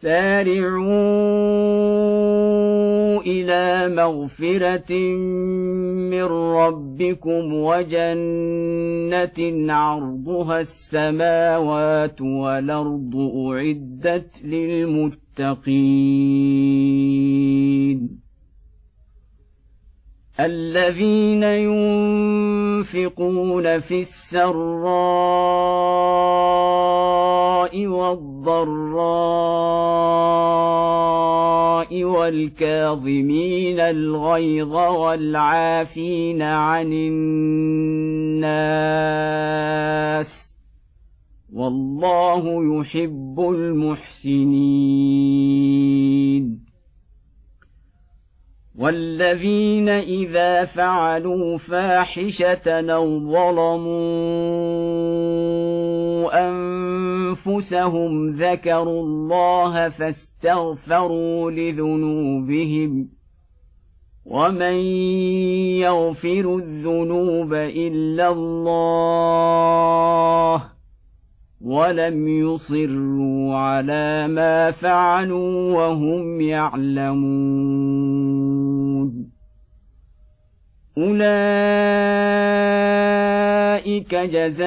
سارعوا إلى مغفرة من ربكم وجنة عرضها السماوات والأرض أعدت للمتقين الذين ينفقون في السراء والضراء والكاظمين الغيظ والعافين عن الناس والله يحب المحسنين والذين إذا فعلوا فاحشة أو ظلموا أنفسهم ذكروا الله فاستغفروا لذنوبهم ومن يغفر الذنوب إلا الله ولم يصروا على ما فعلوا وهم يعلمون أولئك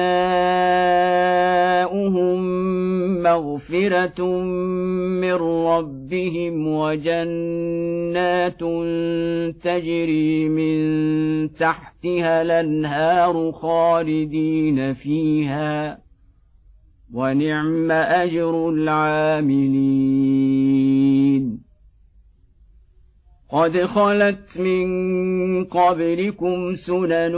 جزاؤهم مغفرة من ربهم وجنات تجري من تحتها الأنهار خالدين فيها ونعم أجر العاملين قد خلت من قبلكم سنن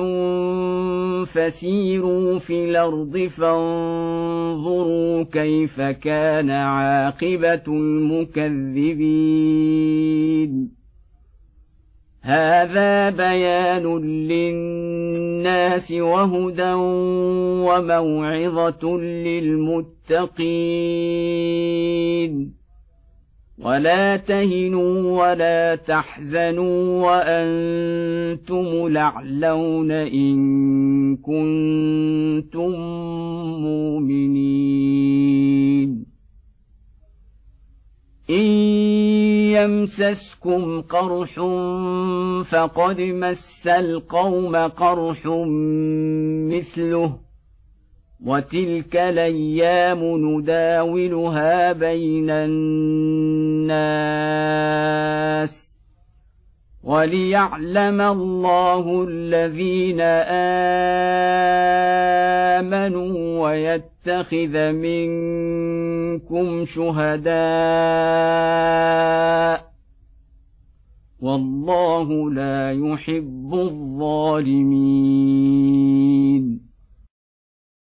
فسيروا في الأرض فانظروا كيف كان عاقبة المكذبين هذا بيان للناس وهدى وموعظة للمتقين ولا تهنوا ولا تحزنوا وأنتم الأعلون إن كنتم مؤمنين إن يمسسكم قرح فقد مس القوم قرح مثله وتلك الأيام نداولها بين الناس وليعلم الله الذين آمنوا ويتخذ منكم شهداء والله لا يحب الظالمين